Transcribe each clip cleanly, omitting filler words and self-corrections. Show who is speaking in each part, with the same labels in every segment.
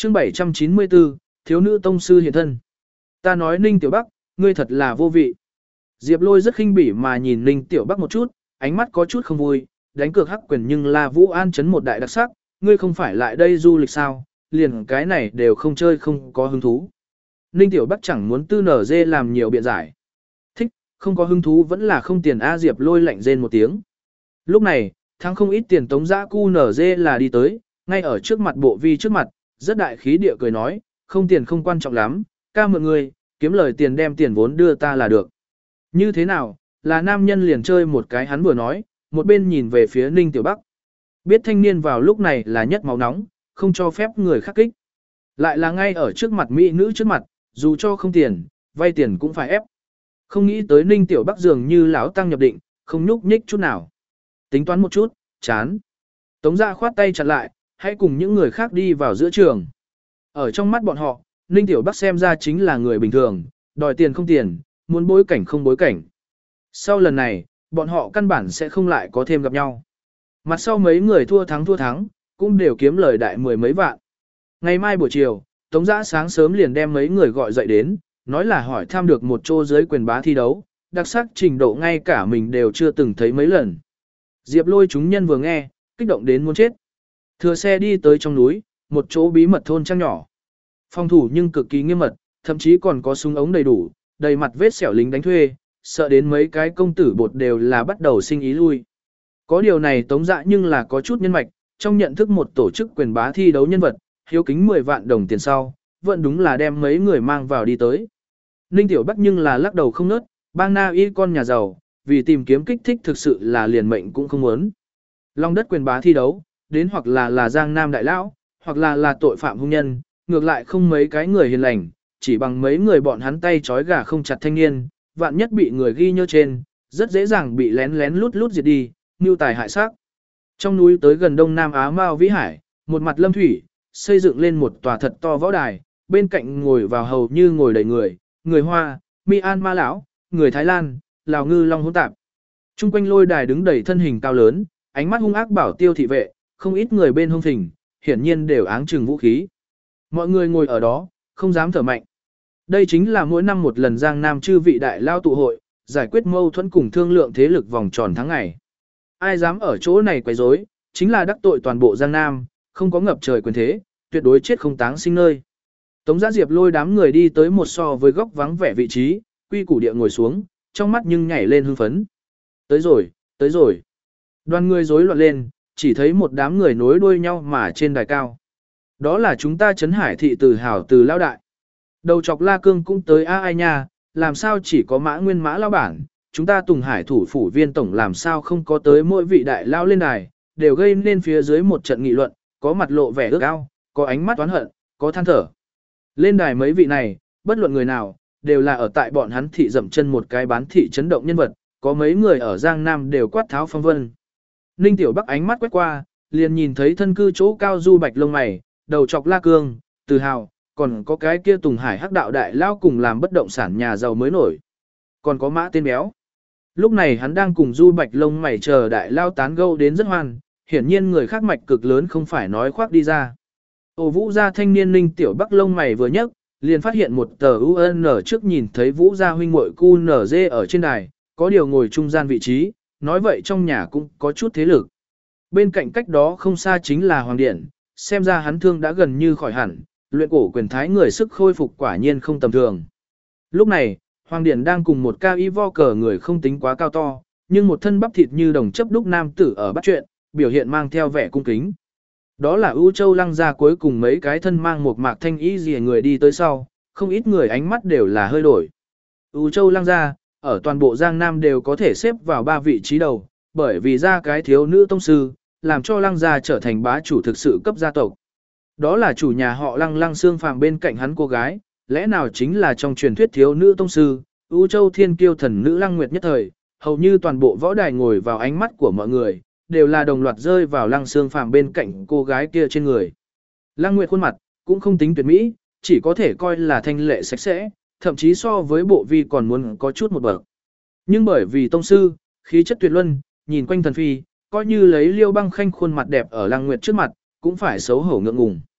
Speaker 1: Chương 794, thiếu nữ tông sư hiện thân. Ta nói Ninh Tiểu Bắc, ngươi thật là vô vị. Diệp Lôi rất khinh bỉ mà nhìn Ninh Tiểu Bắc một chút, ánh mắt có chút không vui, đánh cược hắc quyền nhưng là Vũ An chấn một đại đặc sắc, ngươi không phải lại đây du lịch sao, liền cái này đều không chơi không có hứng thú. Ninh Tiểu Bắc chẳng muốn tư nở dê làm nhiều biện giải. Thích, không có hứng thú vẫn là không tiền A. Diệp Lôi lạnh rên một tiếng. Lúc này, thắng không ít tiền tống giã cu nở dê là đi tới, ngay ở trước mặt bộ vi trước mặt, rất đại khí địa cười nói, không tiền không quan trọng lắm, ca mượn người, kiếm lời tiền đem tiền vốn đưa ta là được. Như thế nào, là nam nhân liền chơi một cái hắn vừa nói, một bên nhìn về phía Ninh Tiểu Bắc. Biết thanh niên vào lúc này là nhất máu nóng, không cho phép người khác kích. Lại là ngay ở trước mặt mỹ nữ trước mặt, dù cho không tiền, vay tiền cũng phải ép. Không nghĩ tới Ninh Tiểu Bắc dường như lão tăng nhập định, không nhúc nhích chút nào. Tính toán một chút, chán. Tống Gia khoát tay chặn lại, hãy cùng những người khác đi vào giữa trường. Ở trong mắt bọn họ, Ninh Tiểu Bắc xem ra chính là người bình thường, đòi tiền không tiền, muốn bối cảnh không bối cảnh. Sau lần này, bọn họ căn bản sẽ không lại có thêm gặp nhau. Mặt sau mấy người thua thắng, cũng đều kiếm lời đại mười mấy vạn. Ngày mai buổi chiều, Tống Giã sáng sớm liền đem mấy người gọi dậy đến, nói là hỏi thăm được một chỗ dưới quyền bá thi đấu, đặc sắc trình độ ngay cả mình đều chưa từng thấy mấy lần. Diệp Lôi chúng nhân vừa nghe, kích động đến muốn chết. Thừa xe đi tới trong núi, một chỗ bí mật thôn trang nhỏ. Phòng thủ nhưng cực kỳ nghiêm mật, thậm chí còn có súng ống đầy đủ, đầy mặt vết sẹo lính đánh thuê, sợ đến mấy cái công tử bột đều là bắt đầu sinh ý lui. Có điều này Tống Dạ nhưng là có chút nhân mạch, trong nhận thức một tổ chức quyền bá thi đấu nhân vật, hiếu kính 10 vạn đồng tiền sau, vẫn đúng là đem mấy người mang vào đi tới. Ninh Tiểu Bắc nhưng là lắc đầu không nớt, bang na y con nhà giàu, vì tìm kiếm kích thích thực sự là liền mệnh cũng không muốn. Long đất quyền bá thi đấu, đến hoặc là giang nam đại lão, hoặc là tội phạm hung nhân, ngược lại không mấy cái người hiền lành, chỉ bằng mấy người bọn hắn tay trói gà không chặt thanh niên, vạn nhất bị người ghi nhớ trên, rất dễ dàng bị lén lén lút lút diệt đi, mưu tài hại xác. Trong núi tới gần Đông Nam Á Mao Vĩ Hải, một mặt lâm thủy, xây dựng lên một tòa thật to võ đài, bên cạnh ngồi vào hầu như ngồi đầy người Hoa, Myanmar lão, người Thái Lan, Lào ngư long hỗn tạp. Trung quanh lôi đài đứng đầy thân hình cao lớn, ánh mắt hung ác bảo tiêu thị vệ, không ít người bên hông thỉnh, hiển nhiên đều áng chừng vũ khí. Mọi người ngồi ở đó, không dám thở mạnh. Đây chính là mỗi năm một lần Giang Nam chư vị đại lao tụ hội, giải quyết mâu thuẫn cùng thương lượng thế lực vòng tròn tháng ngày. Ai dám ở chỗ này quấy rối, chính là đắc tội toàn bộ Giang Nam, không có ngập trời quyền thế, tuyệt đối chết không táng sinh nơi. Tống Giã Diệp lôi đám người đi tới một so với góc vắng vẻ vị trí, quy củ địa ngồi xuống, trong mắt nhưng nhảy lên hưng phấn. Tới rồi. Đoàn người rối loạn lên, chỉ thấy một đám người nối đuôi nhau mà trên đài cao. Đó là chúng ta Trấn Hải thị từ hào từ lao đại. Đầu chọc La Cương cũng tới ai nha, làm sao chỉ có Mã Nguyên Mã lao bản, chúng ta Tùng Hải thủ phủ viên tổng làm sao không có tới mỗi vị đại lao lên đài, đều gây nên phía dưới một trận nghị luận, có mặt lộ vẻ ước ao, có ánh mắt oán hận, có than thở. Lên đài mấy vị này, bất luận người nào, đều là ở tại bọn hắn thị dậm chân một cái bán thị chấn động nhân vật, có mấy người ở Giang Nam đều quát tháo phong vân. Ninh Tiểu Bắc ánh mắt quét qua, liền nhìn thấy thân cư chỗ cao du bạch lông mày, đầu chọc La Cương, Từ Hào, còn có cái kia Tùng Hải hắc đạo đại lao cùng làm bất động sản nhà giàu mới nổi. Còn có Mã tên béo. Lúc này hắn đang cùng du bạch lông mày chờ đại lao tán gẫu đến rất hoan, hiển nhiên người khác mạch cực lớn không phải nói khoác đi ra. Ồ Vũ gia thanh niên Ninh Tiểu Bắc lông mày vừa nhấc, liền phát hiện một tờ UN trước nhìn thấy Vũ gia huynh muội QNZ ở trên đài, có điều ngồi trung gian vị trí, nói vậy trong nhà cũng có chút thế lực. Bên cạnh cách đó không xa chính là Hoàng Điện, xem ra hắn thương đã gần như khỏi hẳn, luyện cổ quyền thái người sức khôi phục quả nhiên không tầm thường. Lúc này, Hoàng Điện đang cùng một cao y vo cờ người không tính quá cao to, nhưng một thân bắp thịt như đồng chấp đúc nam tử ở bắt chuyện, biểu hiện mang theo vẻ cung kính. Đó là ưu châu lăng gia cuối cùng mấy cái thân mang một mạc thanh y gì người đi tới sau, không ít người ánh mắt đều là hơi đổi. ưu châu lăng gia, ở toàn bộ Giang Nam đều có thể xếp vào 3 vị trí đầu, bởi vì ra cái thiếu nữ tông sư, làm cho lăng gia trở thành bá chủ thực sự cấp gia tộc. Đó là chủ nhà họ Lăng Lăng Xương Phàm bên cạnh hắn cô gái, lẽ nào chính là trong truyền thuyết thiếu nữ tông sư, ưu châu thiên kiêu thần nữ Lăng Nguyệt nhất thời, hầu như toàn bộ võ đài ngồi vào ánh mắt của mọi người, đều là đồng loạt rơi vào Lăng Xương Phàm bên cạnh cô gái kia trên người. Lăng Nguyệt khuôn mặt, cũng không tính tuyệt mỹ, chỉ có thể coi là thanh lệ sạch sẽ, thậm chí so với bộ vi còn muốn có chút một bậc. Nhưng bởi vì tông sư, khí chất tuyệt luân, nhìn quanh thần phi, coi như lấy Liêu Băng Khanh khuôn mặt đẹp ở Lăng Nguyệt trước mặt, cũng phải xấu hổ ngượng ngùng.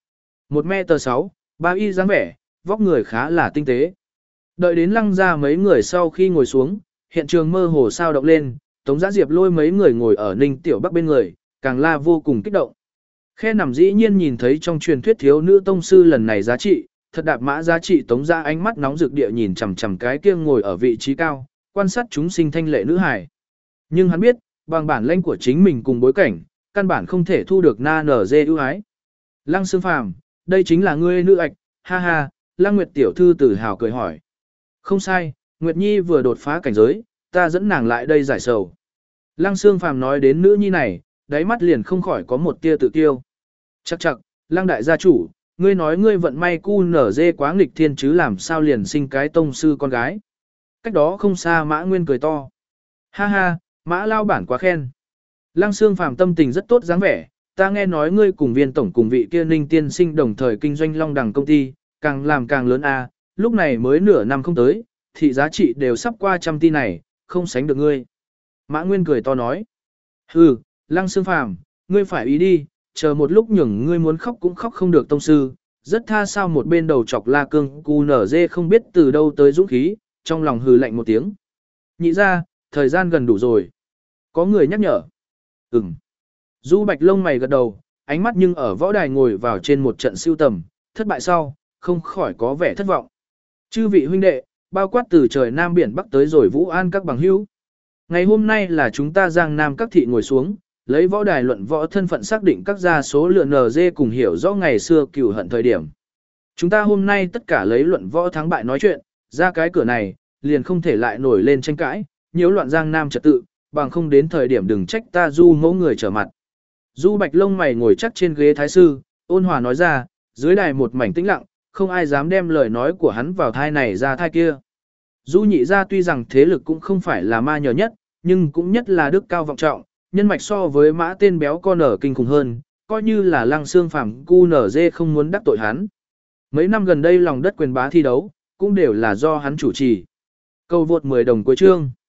Speaker 1: 1m6, 3 y dáng vẻ, vóc người khá là tinh tế. Đợi đến Lăng ra mấy người sau khi ngồi xuống, hiện trường mơ hồ sao động lên, Tống Giã Diệp Lôi mấy người ngồi ở Ninh Tiểu Bắc bên người, càng la vô cùng kích động. Khe nằm dĩ nhiên nhìn thấy trong truyền thuyết thiếu nữ tông sư lần này giá trị, thật đạp mã giá trị. Tống Giã ánh mắt nóng rực địa nhìn chằm chằm cái kia ngồi ở vị trí cao, quan sát chúng sinh thanh lệ nữ hài. Nhưng hắn biết, bằng bản lĩnh của chính mình cùng bối cảnh, căn bản không thể thu được na nở dê ưu ái. Lăng Sương Phàm, đây chính là ngươi nữ ạch, ha ha. Lăng Nguyệt tiểu thư tự hào cười hỏi. Không sai, Nguyệt Nhi vừa đột phá cảnh giới, ta dẫn nàng lại đây giải sầu. Lăng Sương Phàm nói đến nữ nhi này, đáy mắt liền không khỏi có một tia tự tiêu. Chắc chắc, Lăng đại gia chủ, ngươi nói ngươi vận may cu nở dê quá nghịch thiên chứ làm sao liền sinh cái tông sư con gái. Cách đó không xa Mã Nguyên cười to. Ha ha, Mã lao bản quá khen. Lăng Sương Phàm tâm tình rất tốt dáng vẻ, ta nghe nói ngươi cùng Viên tổng cùng vị kia Ninh tiên sinh đồng thời kinh doanh Long Đằng công ty, càng làm càng lớn a, lúc này mới nửa năm không tới, thị giá trị đều sắp qua trăm tỷ này, không sánh được ngươi. Mã Nguyên cười to nói. Hừ, Lăng Sương Phàm, ngươi phải ý đi, chờ một lúc nhường ngươi muốn khóc cũng khóc không được tông sư, rất tha sao. Một bên đầu chọc La Cương cu nở dê không biết từ đâu tới dũng khí, trong lòng hừ lạnh một tiếng. Nhị ra, thời gian gần đủ rồi. Có người nhắc nhở. Ừm. Du Bạch lông mày gật đầu, ánh mắt nhưng ở võ đài ngồi vào trên một trận siêu tầm, thất bại sau, không khỏi có vẻ thất vọng. Chư vị huynh đệ, bao quát từ trời Nam biển Bắc tới rồi Vũ An các bằng hữu. Ngày hôm nay là chúng ta Giang Nam các thị ngồi xuống, lấy võ đài luận võ thân phận xác định các gia số lượng NG cùng hiểu rõ ngày xưa cửu hận thời điểm. Chúng ta hôm nay tất cả lấy luận võ thắng bại nói chuyện, ra cái cửa này, liền không thể lại nổi lên tranh cãi, nhiễu loạn Giang Nam trật tự, bằng không đến thời điểm đừng trách ta Du mẫu người trở mặt. Du Bạch lông mày ngồi chắc trên ghế thái sư, ôn hòa nói ra, dưới đài một mảnh tĩnh lặng, không ai dám đem lời nói của hắn vào thai này ra thai kia. Du nhị gia tuy rằng thế lực cũng không phải là ma nhờ nhất, nhưng cũng nhất là đức cao vọng trọng, nhân mạch so với Mã tên béo con ở kinh khủng hơn, coi như là Lăng Xương Phàm cu nở dê không muốn đắc tội hắn. Mấy năm gần đây lòng đất quyền bá thi đấu, cũng đều là do hắn chủ trì. Cầu vượt 10 đồng cuối chương.